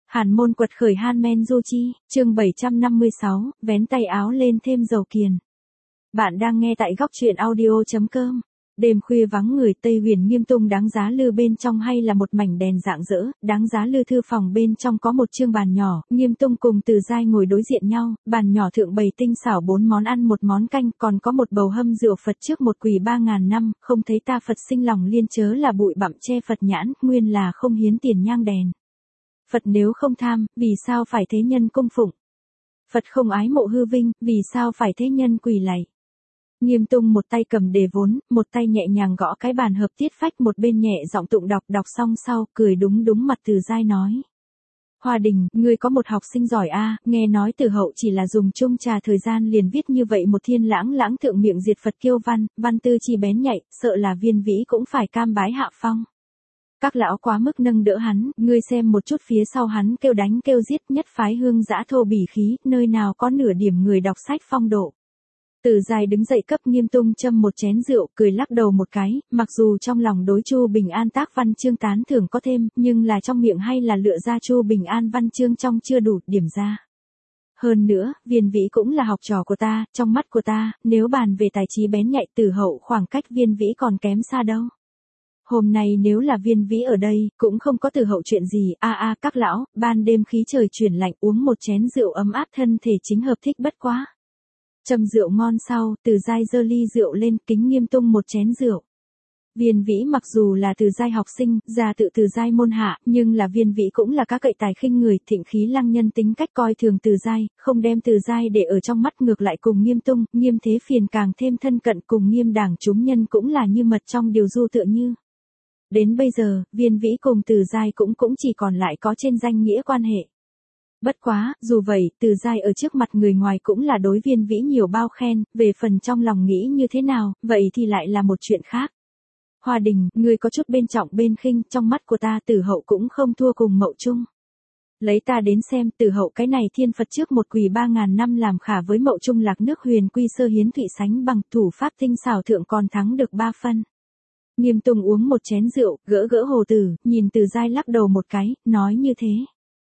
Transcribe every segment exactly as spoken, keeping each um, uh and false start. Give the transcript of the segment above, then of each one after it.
Hàn môn quật khởi Han Men Du Chi, chương bảy trăm năm mươi sáu, vén tay áo lên thêm dầu kiền. Bạn đang nghe tại góc truyện audio chấm com. Đêm khuya vắng người, Tây Huyền Nghiêm Tung đáng giá lư bên trong hay là một mảnh đèn rạng rỡ, đáng giá lư thư phòng bên trong có một chương bàn nhỏ, Nghiêm Tung cùng Từ Giai ngồi đối diện nhau, bàn nhỏ thượng bày tinh xảo bốn món ăn một món canh, còn có một bầu hâm rượu Phật trước một quỳ ba ngàn năm, không thấy ta Phật sinh lòng liên chớ là bụi bặm che Phật nhãn, nguyên là không hiến tiền nhang đèn. Phật nếu không tham, vì sao phải thế nhân cung phụng? Phật không ái mộ hư vinh, vì sao phải thế nhân quỳ lạy? Nghiêm Tung một tay cầm đề vốn, một tay nhẹ nhàng gõ cái bàn hợp tiết phách, một bên nhẹ giọng tụng đọc, đọc xong sau, cười đúng đúng mặt Từ Giai nói. Hoa Đình, ngươi có một học sinh giỏi a, nghe nói Từ hậu chỉ là dùng chung trà thời gian liền viết như vậy một thiên lãng lãng thượng miệng diệt Phật kiêu văn, văn tư chi bén nhạy, sợ là Viên Vĩ cũng phải cam bái hạ phong. Các lão quá mức nâng đỡ hắn, ngươi xem một chút phía sau hắn kêu đánh kêu giết, nhất phái hương dã thô bỉ khí, nơi nào có nửa điểm người đọc sách phong độ. Từ Giai đứng dậy cấp Nghiêm Tung châm một chén rượu, cười lắc đầu một cái, mặc dù trong lòng đối Chu Bình An tác văn chương tán thưởng có thêm, nhưng là trong miệng hay là lựa ra Chu Bình An văn chương trong chưa đủ, điểm ra. Hơn nữa, Viên Vĩ cũng là học trò của ta, trong mắt của ta, nếu bàn về tài trí bén nhạy Từ hậu khoảng cách Viên Vĩ còn kém xa đâu. Hôm nay nếu là Viên Vĩ ở đây, cũng không có Từ hậu chuyện gì, a a các lão, ban đêm khí trời chuyển lạnh uống một chén rượu ấm áp thân thể chính hợp thích bất quá. Châm rượu ngon sau, Từ Giai giơ ly rượu lên, kính Nghiêm Tung một chén rượu. Viên Vĩ mặc dù là Từ Giai học sinh, gia tự Từ Giai môn hạ, nhưng là Viên Vĩ cũng là các cậy tài khinh người, thịnh khí lăng nhân tính cách coi thường Từ Giai, không đem Từ Giai để ở trong mắt, ngược lại cùng Nghiêm Tung, Nghiêm Thế Phiền càng thêm thân cận, cùng Nghiêm đảng chúng nhân cũng là như mật trong điều du tựa như. Đến bây giờ, Viên Vĩ cùng Từ Giai cũng cũng chỉ còn lại có trên danh nghĩa quan hệ. Bất quá, dù vậy, Từ Giai ở trước mặt người ngoài cũng là đối Viên Vĩ nhiều bao khen, về phần trong lòng nghĩ như thế nào, vậy thì lại là một chuyện khác. Hoa Đình, ngươi có chút bên trọng bên khinh, trong mắt của ta Từ hậu cũng không thua cùng Mậu Trung. Lấy ta đến xem, Từ hậu cái này thiên Phật trước một quỳ ba ngàn năm làm khả với Mậu Trung lạc nước huyền quy sơ hiến thụy sánh bằng, thủ pháp tinh xảo thượng còn thắng được ba phân. Nghiêm Tung uống một chén rượu, gỡ gỡ hồ tử, nhìn Từ Giai lắc đầu một cái, nói như thế.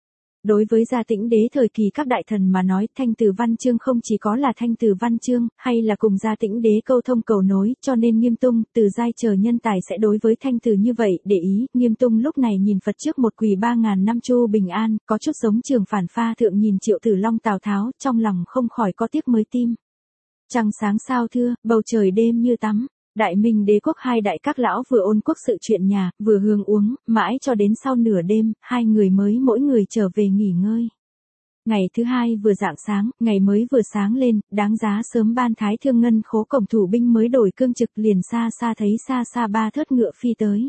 Đối với Gia Tĩnh Đế thời kỳ các đại thần mà nói, thanh từ văn chương không chỉ có là thanh từ văn chương, hay là cùng Gia Tĩnh Đế câu thông cầu nối, cho nên Nghiêm Tung, Từ Giai chờ nhân tài sẽ đối với thanh từ như vậy, để ý, Nghiêm Tung lúc này nhìn Phật trước một quỳ ba ngàn năm Chu Bình An, có chút giống Trường Phản Pha thượng nhìn Triệu Tử Long Tào Tháo, trong lòng không khỏi có tiếc mới tim. Trăng sáng sao thưa, bầu trời đêm như tắm. Đại Minh Đế quốc hai đại các lão vừa ôn quốc sự chuyện nhà, vừa hương uống, mãi cho đến sau nửa đêm, hai người mới mỗi người trở về nghỉ ngơi. Ngày thứ hai vừa rạng sáng, ngày mới vừa sáng lên, đáng giá sớm ban Thái Thương Ngân khố cổng thủ binh mới đổi cương trực, liền xa xa thấy xa xa ba thớt ngựa phi tới.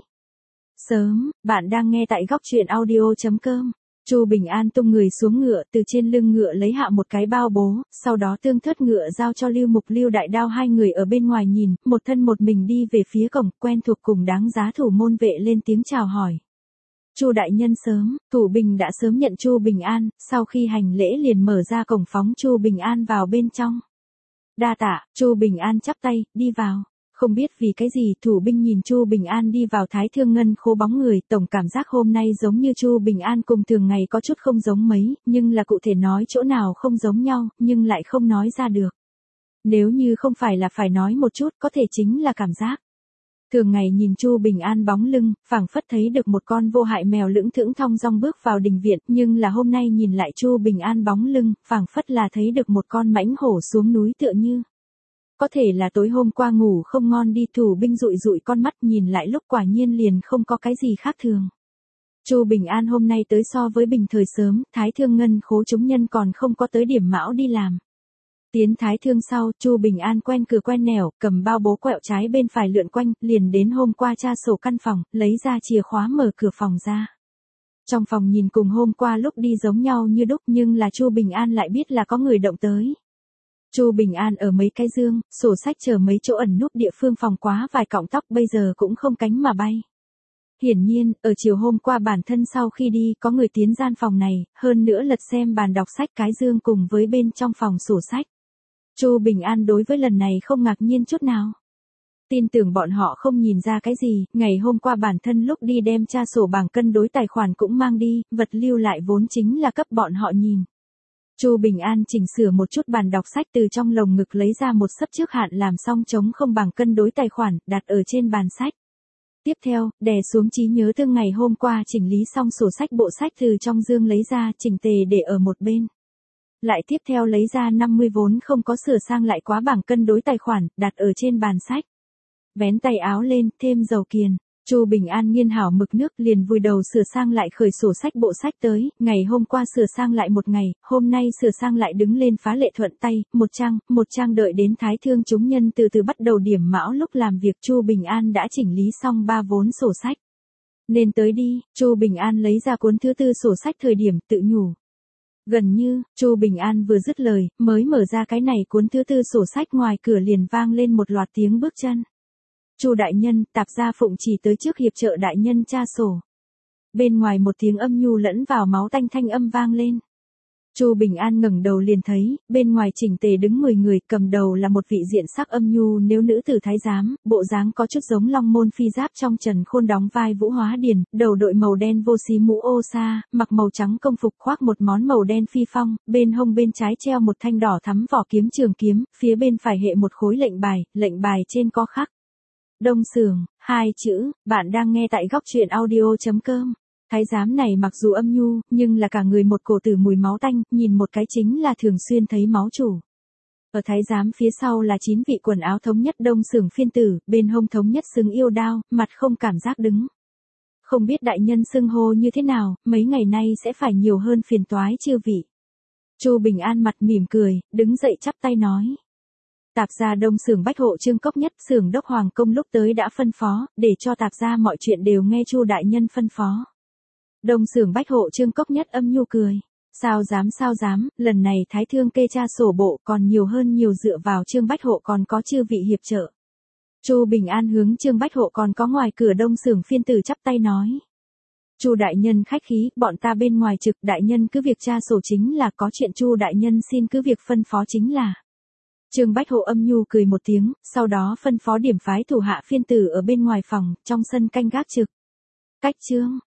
Sớm, bạn đang nghe tại góc truyện audio chấm com. Chu Bình An tung người xuống ngựa, từ trên lưng ngựa lấy hạ một cái bao bố, sau đó tương thớt ngựa giao cho Lưu Mục Lưu Đại Đao, hai người ở bên ngoài nhìn, một thân một mình đi về phía cổng, quen thuộc cùng đáng giá thủ môn vệ lên tiếng chào hỏi. Chu đại nhân sớm, thủ binh đã sớm nhận Chu Bình An, sau khi hành lễ liền mở ra cổng phóng Chu Bình An vào bên trong. Đa tạ, Chu Bình An chắp tay, đi vào. Không biết vì cái gì, thủ binh nhìn Chu Bình An đi vào Thái Thương Ngân khố bóng người, tổng cảm giác hôm nay giống như Chu Bình An cùng thường ngày có chút không giống mấy, nhưng là cụ thể nói chỗ nào không giống nhau, nhưng lại không nói ra được. Nếu như không phải là phải nói một chút, có thể chính là cảm giác. Thường ngày nhìn Chu Bình An bóng lưng, phảng phất thấy được một con vô hại mèo lững thững thong dong bước vào đình viện, nhưng là hôm nay nhìn lại Chu Bình An bóng lưng, phảng phất là thấy được một con mãnh hổ xuống núi tựa như. Có thể là tối hôm qua ngủ không ngon đi, thủ binh dụi dụi con mắt nhìn lại lúc quả nhiên liền không có cái gì khác thường. Chu Bình An hôm nay tới so với bình thời sớm, Thái Thương Ngân khố chúng nhân còn không có tới điểm mão đi làm. Tiến Thái Thương sau, Chu Bình An quen cửa quen nẻo, cầm bao bố quẹo trái bên phải lượn quanh, liền đến hôm qua tra sổ căn phòng, lấy ra chìa khóa mở cửa phòng ra. Trong phòng nhìn cùng hôm qua lúc đi giống nhau như đúc, nhưng là Chu Bình An lại biết là có người động tới. Chu Bình An ở mấy cái dương, sổ sách chờ mấy chỗ ẩn núp địa phương phòng quá vài cọng tóc bây giờ cũng không cánh mà bay. Hiển nhiên, ở chiều hôm qua bản thân sau khi đi có người tiến gian phòng này, hơn nữa lật xem bàn đọc sách cái dương cùng với bên trong phòng sổ sách. Chu Bình An đối với lần này không ngạc nhiên chút nào. Tin tưởng bọn họ không nhìn ra cái gì, ngày hôm qua bản thân lúc đi đem tra sổ bảng cân đối tài khoản cũng mang đi, vật lưu lại vốn chính là cấp bọn họ nhìn. Chu Bình An chỉnh sửa một chút bàn đọc sách, từ trong lồng ngực lấy ra một sấp trước hạn làm xong trống không bảng cân đối tài khoản, đặt ở trên bàn sách. Tiếp theo, đè xuống trí nhớ thương ngày hôm qua chỉnh lý xong sổ sách bộ sách từ trong dương lấy ra, chỉnh tề để ở một bên. Lại tiếp theo lấy ra năm mươi vốn không có sửa sang lại quá bảng cân đối tài khoản, đặt ở trên bàn sách. Vén tay áo lên, thêm dầu kiền. Chu Bình An nghiên hảo mực nước liền vùi đầu sửa sang lại khởi sổ sách bộ sách tới, ngày hôm qua sửa sang lại một ngày, hôm nay sửa sang lại đứng lên phá lệ thuận tay, một trang, một trang đợi đến Thái Thương chúng nhân từ từ bắt đầu điểm mão lúc làm việc Chu Bình An đã chỉnh lý xong ba vốn sổ sách. Nên tới đi, Chu Bình An lấy ra cuốn thứ tư sổ sách thời điểm tự nhủ. Gần như, Chu Bình An vừa dứt lời, mới mở ra cái này cuốn thứ tư sổ sách ngoài cửa liền vang lên một loạt tiếng bước chân. Chu đại nhân, tạp gia Phụng chỉ tới trước hiệp trợ đại nhân tra sổ. Bên ngoài một tiếng âm nhu lẫn vào máu tanh thanh âm vang lên. Chu Bình An ngẩng đầu liền thấy, bên ngoài chỉnh tề đứng mười người, cầm đầu là một vị diện sắc âm nhu nếu nữ tử thái giám, bộ dáng có chút giống Long Môn Phi Giáp trong Trần Khôn đóng vai Vũ Hóa Điền, đầu đội màu đen vô xí mũ ô sa, mặc màu trắng công phục khoác một món màu đen phi phong, bên hông bên trái treo một thanh đỏ thắm vỏ kiếm trường kiếm, phía bên phải hệ một khối lệnh bài, lệnh bài trên có khắc Đông Sưởng, hai chữ, bạn đang nghe tại góc truyện audio chấm com. Thái giám này mặc dù âm nhu, nhưng là cả người một cổ tử mùi máu tanh, nhìn một cái chính là thường xuyên thấy máu chủ. Ở thái giám phía sau là chín vị quần áo thống nhất Đông Sưởng phiên tử, bên hông thống nhất xứng yêu đao, mặt không cảm giác đứng. Không biết đại nhân xưng hô như thế nào, mấy ngày nay sẽ phải nhiều hơn phiền toái chư vị. Chu Bình An mặt mỉm cười, đứng dậy chắp tay nói. Tạp gia Đông Sưởng Bách Hộ Trương Cốc Nhất, Sưởng Đốc Hoàng Công lúc tới đã phân phó, để cho tạp gia mọi chuyện đều nghe Chu đại nhân phân phó. Đông Sưởng Bách Hộ Trương Cốc Nhất âm nhu cười. Sao dám sao dám, lần này Thái Thương kê tra sổ bộ còn nhiều hơn nhiều dựa vào Trương Bách Hộ còn có chư vị hiệp trợ. Chu Bình An hướng Trương Bách Hộ còn có ngoài cửa Đông Sưởng phiên tử chắp tay nói. Chu đại nhân khách khí, bọn ta bên ngoài trực, đại nhân cứ việc tra sổ chính là, có chuyện Chu đại nhân xin cứ việc phân phó chính là. Trương Bách Hộ âm nhu cười một tiếng, sau đó phân phó điểm phái thủ hạ phiên tử ở bên ngoài phòng, trong sân canh gác trực. Cách chương